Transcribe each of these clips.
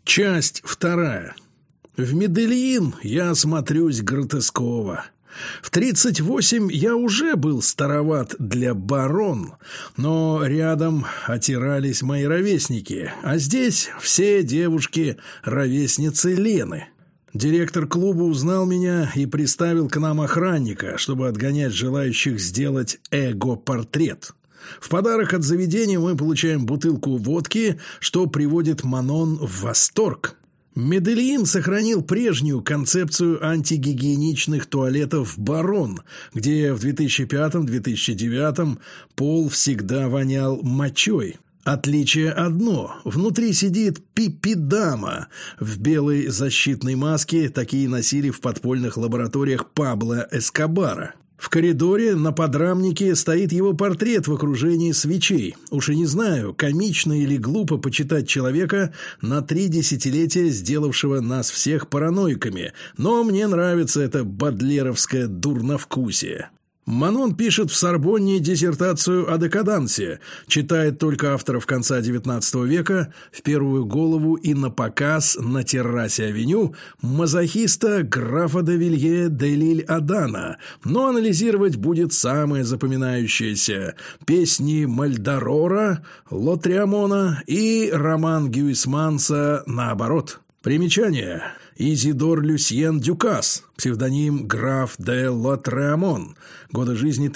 Часть вторая. В Медельин я смотрюсь гротесково. В 38 я уже был староват для барон, но рядом отирались мои ровесники, а здесь все девушки ровесницы Лены. Директор клуба узнал меня и приставил к нам охранника, чтобы отгонять желающих сделать эго-портрет. В подарок от заведения мы получаем бутылку водки, что приводит Манон в восторг. Медельин сохранил прежнюю концепцию антигигиеничных туалетов «Барон», где в 2005-2009 пол всегда вонял мочой. Отличие одно – внутри сидит пипи-дама в белой защитной маске, такие носили в подпольных лабораториях Пабло Эскобара. В коридоре на подрамнике стоит его портрет в окружении свечей. Уж и не знаю, комично или глупо почитать человека, на 3 десятилетия сделавшего нас всех параноиками, но мне нравится это бодлеровское дурновкусие. Манон пишет в Сорбонне диссертацию о декадансе, читает только авторов конца XIX века, в первую голову и напоказ на террасе авеню мазохиста графа де Вилье де Лиль-Адана, но анализировать будет самое запоминающееся – песни Мальдорора, Лотриамона и роман Гюисманса «Наоборот». Примечание. Изидор Люсьен Дюкас, псевдоним граф де Лотриамон, годы жизни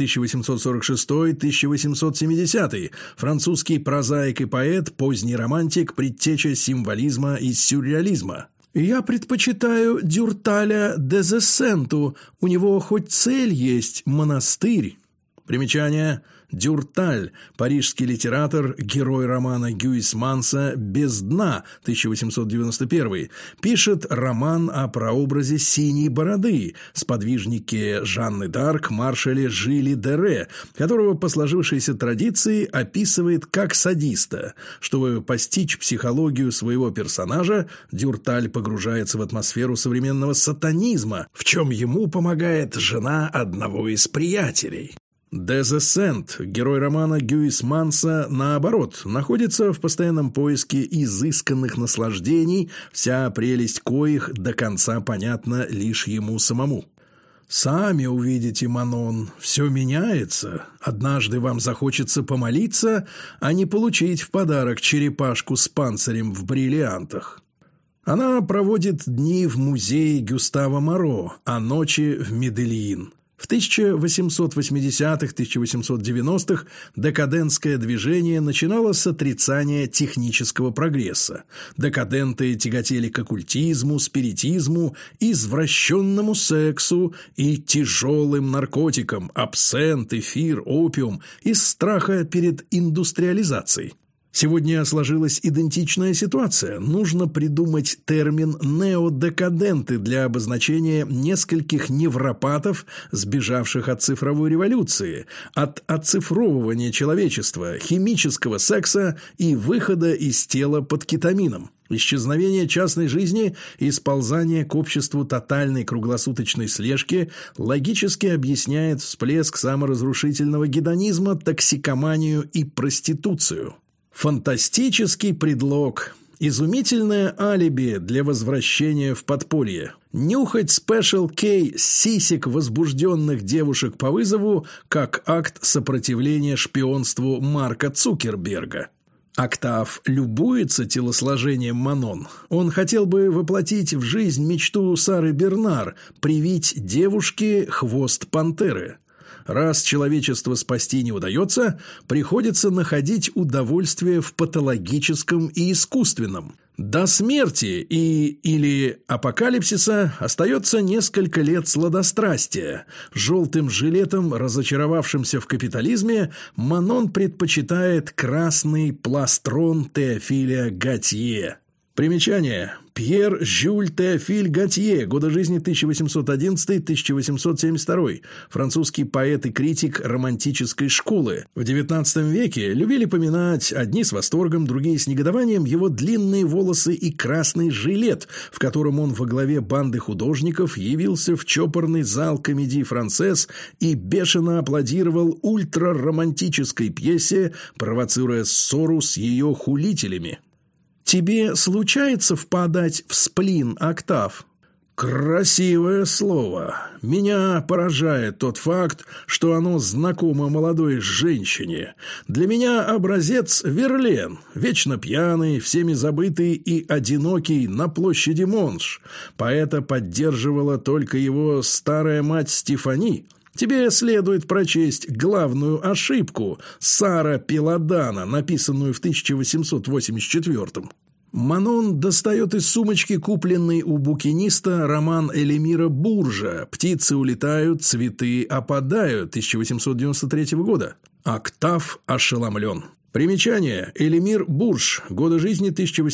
1846-1870, французский прозаик и поэт, поздний романтик, предтеча символизма и сюрреализма. Я предпочитаю Дюрталя де Зессенту, у него хоть цель есть – монастырь. Примечание. Дюрталь, парижский литератор, герой романа Гюисманса «Без дна» 1891, пишет роман о прообразе «Синей бороды», сподвижнике Жанны д'Арк, маршале Жиле де Ре, которого по сложившейся традиции описывает как садиста. Чтобы постичь психологию своего персонажа, Дюрталь погружается в атмосферу современного сатанизма, в чем ему помогает жена одного из приятелей. Де Зессент, герой романа Гюисманса «Наоборот», находится в постоянном поиске изысканных наслаждений, вся прелесть коих до конца понятна лишь ему самому. «Сами увидите, Манон, все меняется. Однажды вам захочется помолиться, а не получить в подарок черепашку с панцирем в бриллиантах». Она проводит дни в музее Гюстава Моро, а ночи в Медельин. В 1880-1890-х декадентское движение начинало с отрицания технического прогресса. Декаденты тяготели к оккультизму, спиритизму, извращенному сексу и тяжелым наркотикам – абсент, эфир, опиум – из страха перед индустриализацией. Сегодня сложилась идентичная ситуация. Нужно придумать термин «неодекаденты» для обозначения нескольких невропатов, сбежавших от цифровой революции, от оцифровывания человечества, химического секса и выхода из тела под кетамином. Исчезновение частной жизни и сползание к обществу тотальной круглосуточной слежки логически объясняет всплеск саморазрушительного гедонизма, токсикоманию и проституцию. Фантастический предлог, изумительное алиби для возвращения в подполье. Нюхать Special K сисек возбужденных девушек по вызову как акт сопротивления шпионству Марка Цукерберга. Октав любуется телосложением Манон. Он хотел бы воплотить в жизнь мечту Сары Бернар – привить девушке хвост пантеры. Раз человечество спасти не удается, приходится находить удовольствие в патологическом и искусственном. До смерти или апокалипсиса остается несколько лет сладострастия. Желтым жилетом, разочаровавшимся в капитализме, Манон предпочитает красный пластрон Теофиля Готье. Примечание. Пьер Жюль Теофиль Готье, годы жизни 1811-1872, французский поэт и критик романтической школы. В XIX веке любили поминать, одни с восторгом, другие с негодованием, его длинные волосы и красный жилет, в котором он во главе банды художников явился в чопорный зал Комедии Франсез и бешено аплодировал ультраромантической пьесе, провоцируя ссору с ее хулителями. Тебе случается впадать в сплин, Октав? Красивое слово. Меня поражает тот факт, что оно знакомо молодой женщине. Для меня образец Верлен, вечно пьяный, всеми забытый и одинокий на площади Монш. Поэта поддерживала только его старая мать Стефани. Тебе следует прочесть главную ошибку Сара Пеладана, написанную в 1884-м. Манон достает из сумочки купленный у букиниста роман Элемира Буржа «Птицы улетают, цветы опадают» 1893 года. Октав ошеломлен. Примечание. Элемир Бурж. Годы жизни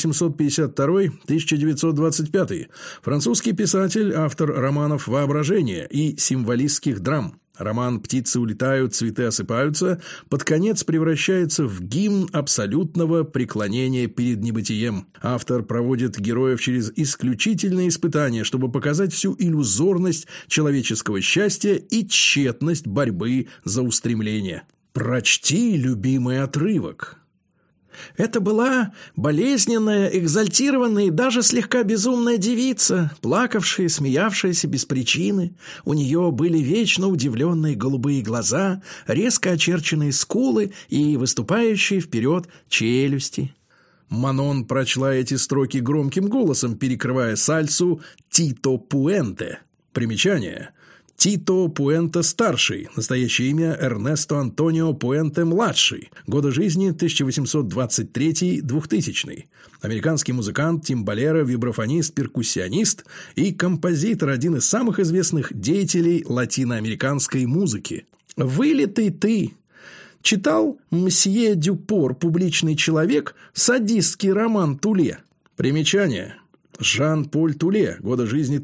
1852-1925. Французский писатель, автор романов «Воображение» и символистских драм. Роман «Птицы улетают, цветы осыпаются» под конец превращается в гимн абсолютного преклонения перед небытием. Автор проводит героев через исключительные испытания, чтобы показать всю иллюзорность человеческого счастья и тщетность борьбы за устремление. Прочти любимый отрывок. Это была болезненная, экзальтированная и даже слегка безумная девица, плакавшая, смеявшаяся без причины. У нее были вечно удивленные голубые глаза, резко очерченные скулы и выступающие вперед челюсти. Манон прочла эти строки громким голосом, перекрывая сальсу Тито Пуэнте. Примечание. Тито Пуэнте-старший, настоящее имя Эрнесто Антонио Пуэнте-младший, годы жизни 1823-2000, американский музыкант, тимбалера, вибрафонист, перкуссионист и композитор, один из самых известных деятелей латиноамериканской музыки. «Вылитый ты». Читал мсье Дюпор «Публичный человек», садистский роман Туле. Примечание. Жан-Поль Туле, годы жизни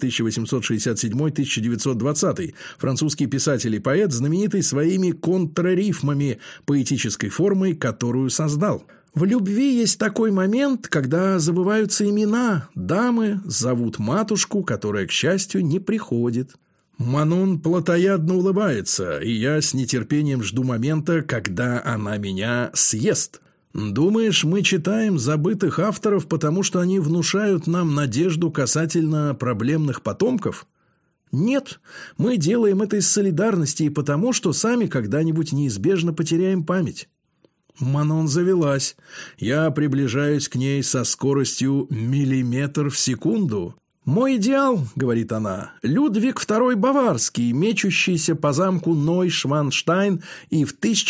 1867-1920, французский писатель и поэт, знаменитый своими контрарифмами, поэтической формой, которую создал. В любви есть такой момент, когда забываются имена, дамы зовут матушку, которая, к счастью, не приходит. Манон плотоядно улыбается, и я с нетерпением жду момента, когда она меня съест. Думаешь, мы читаем забытых авторов, потому что они внушают нам надежду касательно проблемных потомков? Нет, мы делаем это из солидарности и потому, что сами когда-нибудь неизбежно потеряем память. Манон завелась. Я приближаюсь к ней со скоростью миллиметр в секунду. «Мой идеал, — говорит она, — Людвиг II Баварский, мечущийся по замку Нойшванштайн и в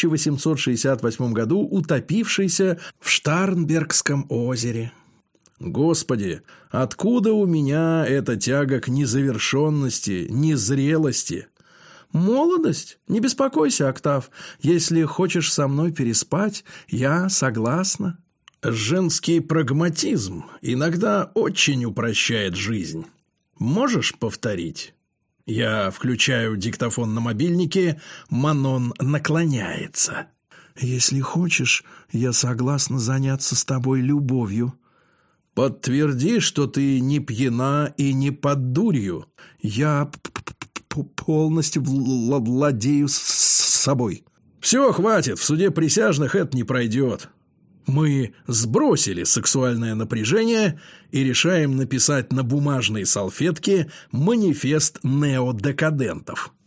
1868 году утопившийся в Штарнбергском озере». Господи, откуда у меня эта тяга к незавершенности, незрелости? Молодость? Не беспокойся, Октав. Если хочешь со мной переспать, я согласна. Женский прагматизм иногда очень упрощает жизнь. Можешь повторить? Я включаю диктофон на мобильнике, Манон наклоняется. Если хочешь, я согласна заняться с тобой любовью. Подтверди, что ты не пьяна и не под дурью. Я полностью владею собой. Все, хватит, в суде присяжных это не пройдет. Мы сбросили сексуальное напряжение и решаем написать на бумажной салфетке манифест неодекадентов.